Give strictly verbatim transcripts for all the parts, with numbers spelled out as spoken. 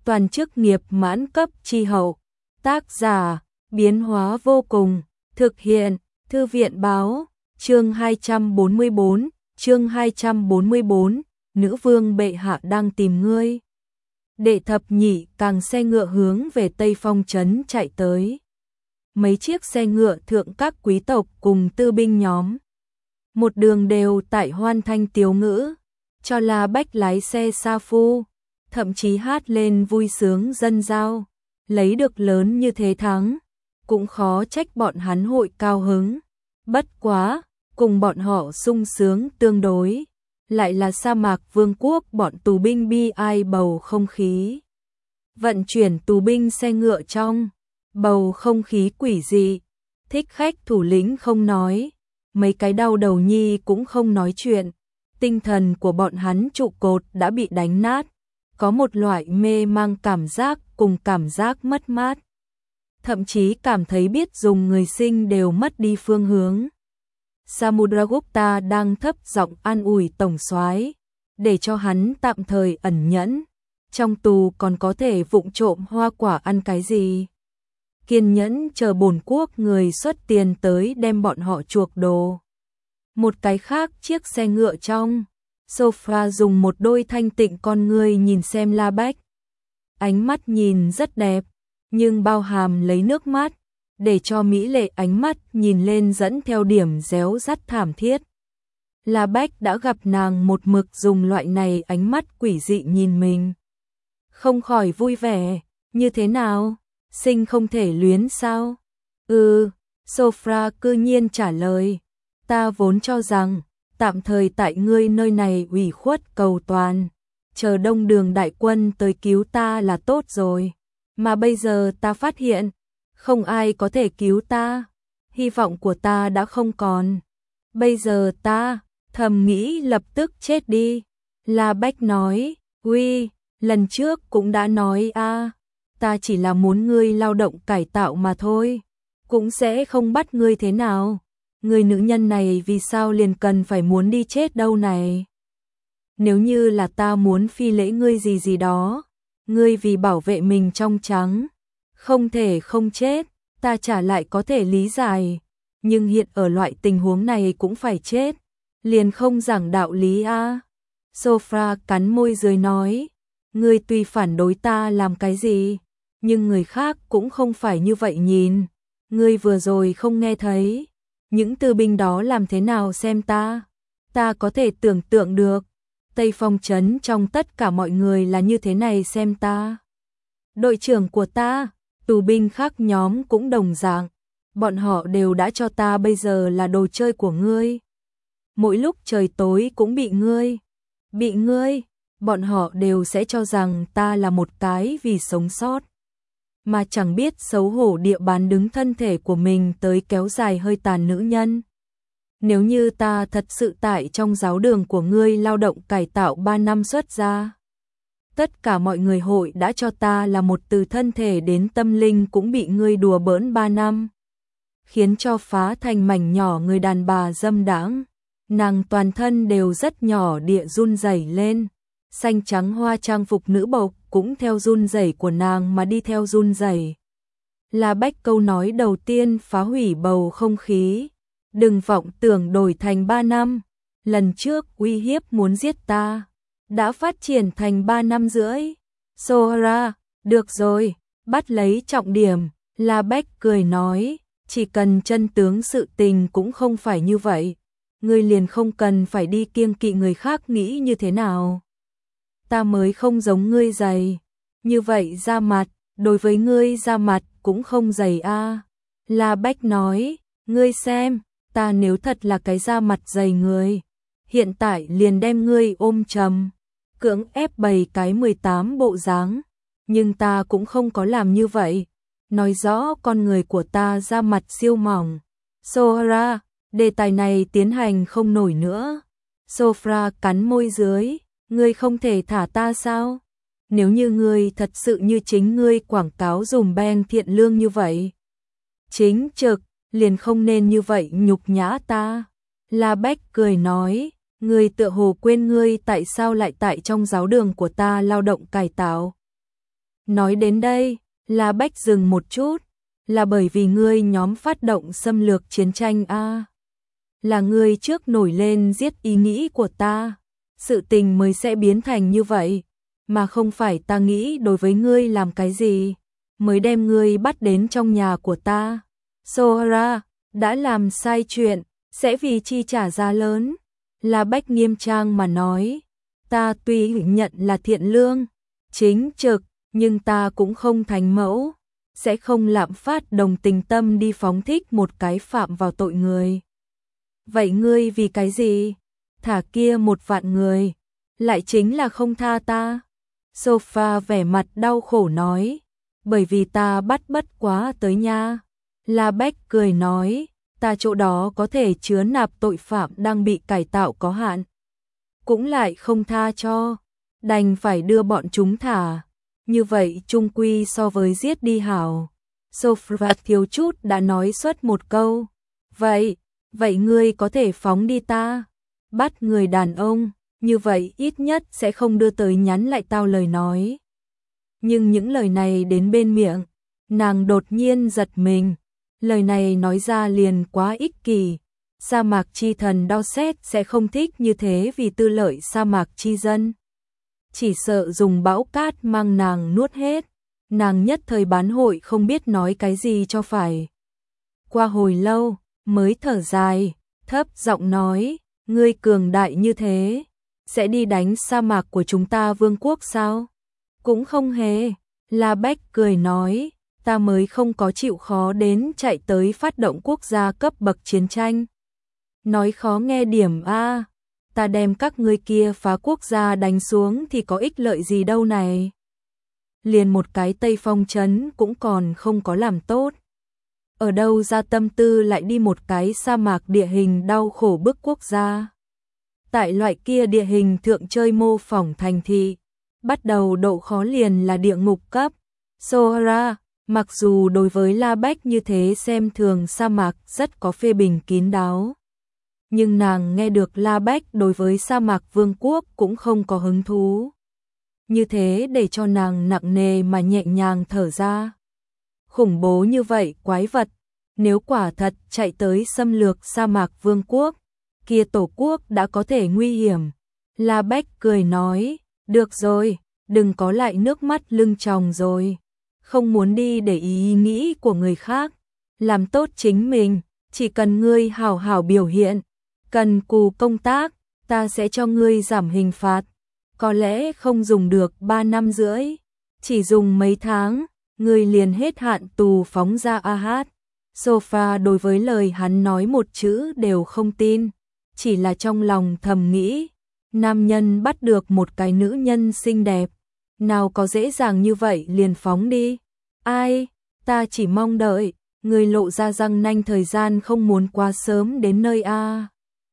toàn chức nghiệp mãn cấp chi hậu. Tác giả, biến hóa vô cùng, thực hiện, Thư viện báo, chương hai trăm bốn mươi bốn, chương hai trăm bốn mươi bốn, nữ vương bệ hạ đang tìm ngươi. Đệ thập nhị càng xe ngựa hướng về Tây Phong trấn chạy tới. Mấy chiếc xe ngựa thượng các quý tộc cùng tư binh nhóm. Một đường đều tại hoan thanh tiếu ngữ, cho là Bách lái xe sa phu, thậm chí hát lên vui sướng dân giao, lấy được lớn như thế thắng, cũng khó trách bọn hắn hội cao hứng. Bất quá, cùng bọn họ sung sướng tương đối, lại là sa mạc vương quốc bọn tù binh bi ai bầu không khí. Vận chuyển tù binh xe ngựa trong, bầu không khí quỷ dị, thích khách thủ lĩnh không nói, mấy cái đau đầu nhi cũng không nói chuyện, tinh thần của bọn hắn trụ cột đã bị đánh nát, có một loại mê mang cảm giác cùng cảm giác mất mát. Thậm chí cảm thấy biết dùng người sinh đều mất đi phương hướng. Samudragupta đang thấp giọng an ủi tổng soái, để cho hắn tạm thời ẩn nhẫn, trong tù còn có thể vụng trộm hoa quả ăn cái gì. Kiên nhẫn chờ bổn quốc người xuất tiền tới đem bọn họ chuộc đồ. Một cái khác chiếc xe ngựa trong, Sophia dùng một đôi thanh tịnh con ngươi nhìn xem La Bách. Ánh mắt nhìn rất đẹp, nhưng bao hàm lấy nước mắt, để cho mỹ lệ ánh mắt nhìn lên dẫn theo điểm réo rắt thảm thiết. La Bách đã gặp nàng một mực dùng loại này ánh mắt quỷ dị nhìn mình. Không khỏi vui vẻ, như thế nào? Sinh không thể luyến sao? Ừ, Sophia cư nhiên trả lời. Ta vốn cho rằng, tạm thời tại ngươi nơi này ủy khuất cầu toàn, chờ Đông Đường đại quân tới cứu ta là tốt rồi. Mà bây giờ ta phát hiện, không ai có thể cứu ta, hy vọng của ta đã không còn. Bây giờ ta, thầm nghĩ lập tức chết đi. La Bách nói, uy, lần trước cũng đã nói a, ta chỉ là muốn ngươi lao động cải tạo mà thôi, cũng sẽ không bắt ngươi thế nào. Người nữ nhân này vì sao liền cần phải muốn đi chết đâu này? Nếu như là ta muốn phi lễ ngươi gì gì đó, ngươi vì bảo vệ mình trong trắng, không thể không chết, ta trả lại có thể lý giải, nhưng hiện ở loại tình huống này cũng phải chết, liền không giảng đạo lý a. À. Sophia cắn môi dưới nói, ngươi tuy phản đối ta làm cái gì, nhưng người khác cũng không phải như vậy nhìn, ngươi vừa rồi không nghe thấy, những tư binh đó làm thế nào xem ta, ta có thể tưởng tượng được, Tây Phong trấn trong tất cả mọi người là như thế này xem ta. Đội trưởng của ta, tù binh khác nhóm cũng đồng dạng, bọn họ đều đã cho ta bây giờ là đồ chơi của ngươi. Mỗi lúc trời tối cũng bị ngươi, bị ngươi, bọn họ đều sẽ cho rằng ta là một cái vì sống sót, mà chẳng biết xấu hổ địa bán đứng thân thể của mình tới kéo dài hơi tàn nữ nhân. Nếu như ta thật sự tại trong giáo đường của ngươi lao động cải tạo ba năm xuất ra, tất cả mọi người hội đã cho ta là một từ thân thể đến tâm linh cũng bị ngươi đùa bỡn ba năm, khiến cho phá thành mảnh nhỏ người đàn bà dâm đãng, nàng toàn thân đều rất nhỏ địa run rẩy lên, xanh trắng hoa trang phục nữ bộc cũng theo run rẩy của nàng mà đi theo run rẩy. La Bách câu nói đầu tiên phá hủy bầu không khí, đừng vọng tưởng đổi thành ba năm, lần trước uy hiếp muốn giết ta, đã phát triển thành ba năm rưỡi. Sohra, được rồi, bắt lấy trọng điểm, La Bách cười nói, chỉ cần chân tướng sự tình cũng không phải như vậy, ngươi liền không cần phải đi kiêng kỵ người khác nghĩ như thế nào. Ta mới không giống ngươi dày, như vậy da mặt, đối với ngươi da mặt cũng không dày a. À. La Bách nói, ngươi xem, ta nếu thật là cái da mặt dày người, hiện tại liền đem ngươi ôm chầm, cưỡng ép bày cái mười tám bộ dáng, nhưng ta cũng không có làm như vậy, nói rõ con người của ta da mặt siêu mỏng. Sohra, đề tài này tiến hành không nổi nữa. Sophia cắn môi dưới, ngươi không thể thả ta sao? Nếu như ngươi thật sự như chính ngươi quảng cáo dùm beng thiện lương như vậy, chính trực, liền không nên như vậy nhục nhã ta. La Bách cười nói, ngươi tựa hồ quên ngươi tại sao lại tại trong giáo đường của ta lao động cải tạo. Nói đến đây, La Bách dừng một chút, là bởi vì ngươi nhóm phát động xâm lược chiến tranh a à? Là ngươi trước nổi lên giết ý nghĩ của ta, sự tình mới sẽ biến thành như vậy, mà không phải ta nghĩ đối với ngươi làm cái gì, mới đem ngươi bắt đến trong nhà của ta. Sohara, đã làm sai chuyện, sẽ vì chi trả giá lớn. La Bách nghiêm trang mà nói, ta tuy nhận là thiện lương, chính trực, nhưng ta cũng không thành mẫu, sẽ không lạm phát đồng tình tâm đi phóng thích một cái phạm vào tội người. Vậy ngươi vì cái gì? Thả kia một vạn người, lại chính là không tha ta. Sofa vẻ mặt đau khổ nói, bởi vì ta bắt bất quá tới nha. La Bách cười nói, ta chỗ đó có thể chứa nạp tội phạm đang bị cải tạo có hạn, cũng lại không tha cho, đành phải đưa bọn chúng thả. Như vậy chung quy so với giết đi hảo. Sofa thiếu chút đã nói xuất một câu, vậy, vậy ngươi có thể phóng đi ta, bắt người đàn ông, như vậy ít nhất sẽ không đưa tới nhắn lại tao lời nói. Nhưng những lời này đến bên miệng, nàng đột nhiên giật mình, lời này nói ra liền quá ích kỷ, sa mạc chi thần Đao Xét sẽ không thích như thế vì tư lợi sa mạc chi dân. Chỉ sợ dùng bão cát mang nàng nuốt hết, nàng nhất thời bán hội không biết nói cái gì cho phải. Qua hồi lâu, mới thở dài, thấp giọng nói, ngươi cường đại như thế, sẽ đi đánh sa mạc của chúng ta vương quốc sao? Cũng không hề, La Bách cười nói, ta mới không có chịu khó đến chạy tới phát động quốc gia cấp bậc chiến tranh. Nói khó nghe điểm a, ta đem các ngươi kia phá quốc gia đánh xuống thì có ích lợi gì đâu này. Liền một cái Tây Phong trấn cũng còn không có làm tốt. Ở đâu ra tâm tư lại đi một cái sa mạc địa hình đau khổ bức quốc gia. Tại loại kia địa hình thượng chơi mô phỏng thành thị, bắt đầu độ khó liền là địa ngục cấp. Sohara, mặc dù đối với La Bách như thế xem thường sa mạc rất có phê bình kín đáo, nhưng nàng nghe được La Bách đối với sa mạc vương quốc cũng không có hứng thú. Như thế để cho nàng nặng nề mà nhẹ nhàng thở ra. Khủng bố như vậy quái vật, nếu quả thật chạy tới xâm lược sa mạc vương quốc, kia tổ quốc đã có thể nguy hiểm. La Bách cười nói, được rồi, đừng có lại nước mắt lưng tròng rồi, không muốn đi để ý nghĩ của người khác, làm tốt chính mình, chỉ cần ngươi hảo hảo biểu hiện, cần cù công tác, ta sẽ cho ngươi giảm hình phạt, có lẽ không dùng được ba năm rưỡi, chỉ dùng mấy tháng, ngươi liền hết hạn tù phóng ra a hát. Sofa đối với lời hắn nói một chữ đều không tin, chỉ là trong lòng thầm nghĩ, nam nhân bắt được một cái nữ nhân xinh đẹp, nào có dễ dàng như vậy liền phóng đi. Ai, ta chỉ mong đợi, người lộ ra răng nanh thời gian không muốn quá sớm đến nơi a.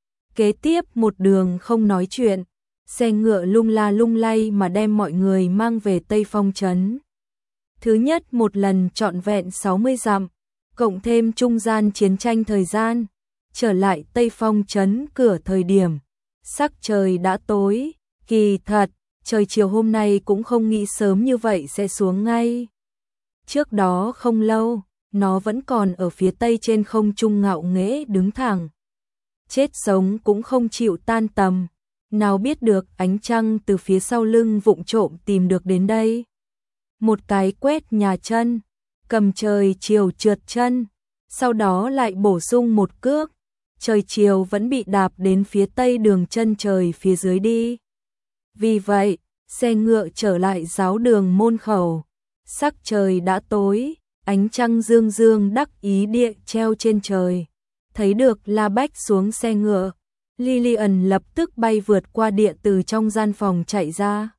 Kế tiếp một đường không nói chuyện, xe ngựa lung la lung lay mà đem mọi người mang về Tây Phong trấn. Thứ nhất một lần trọn vẹn sáu mươi dặm, cộng thêm trung gian chiến tranh thời gian, trở lại Tây Phong trấn cửa thời điểm, sắc trời đã tối, kỳ thật, trời chiều hôm nay cũng không nghĩ sớm như vậy sẽ xuống ngay. Trước đó không lâu, nó vẫn còn ở phía tây trên không trung ngạo nghễ đứng thẳng. Chết sống cũng không chịu tan tầm, nào biết được ánh trăng từ phía sau lưng vụng trộm tìm được đến đây. Một cái quét nhà chân, cầm trời chiều trượt chân, sau đó lại bổ sung một cước, trời chiều vẫn bị đạp đến phía tây đường chân trời phía dưới đi. Vì vậy, xe ngựa trở lại giáo đường môn khẩu, sắc trời đã tối, ánh trăng dương dương đắc ý địa treo trên trời. Thấy được La Bách xuống xe ngựa, Lillian lập tức bay vượt qua địa từ trong gian phòng chạy ra.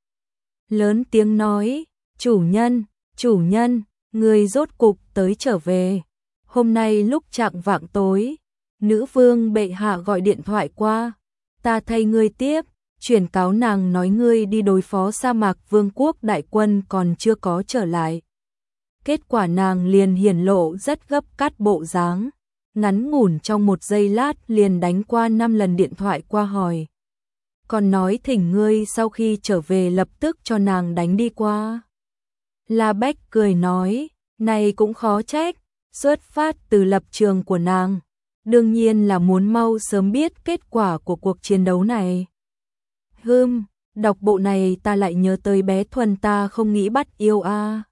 Lớn tiếng nói, chủ nhân, chủ nhân, người rốt cục tới trở về. Hôm nay lúc chạng vạng tối, nữ vương bệ hạ gọi điện thoại qua, ta thay ngươi tiếp, chuyển cáo nàng nói ngươi đi đối phó sa mạc vương quốc đại quân còn chưa có trở lại. Kết quả nàng liền hiển lộ rất gấp cát bộ dáng, ngắn ngủn trong một giây lát liền đánh qua năm lần điện thoại qua hỏi. Còn nói thỉnh ngươi sau khi trở về lập tức cho nàng đánh đi qua. La Bách cười nói, này cũng khó trách, xuất phát từ lập trường của nàng, đương nhiên là muốn mau sớm biết kết quả của cuộc chiến đấu này. Hừm, đọc bộ này ta lại nhớ tới bé Thuần ta không nghĩ bắt yêu a.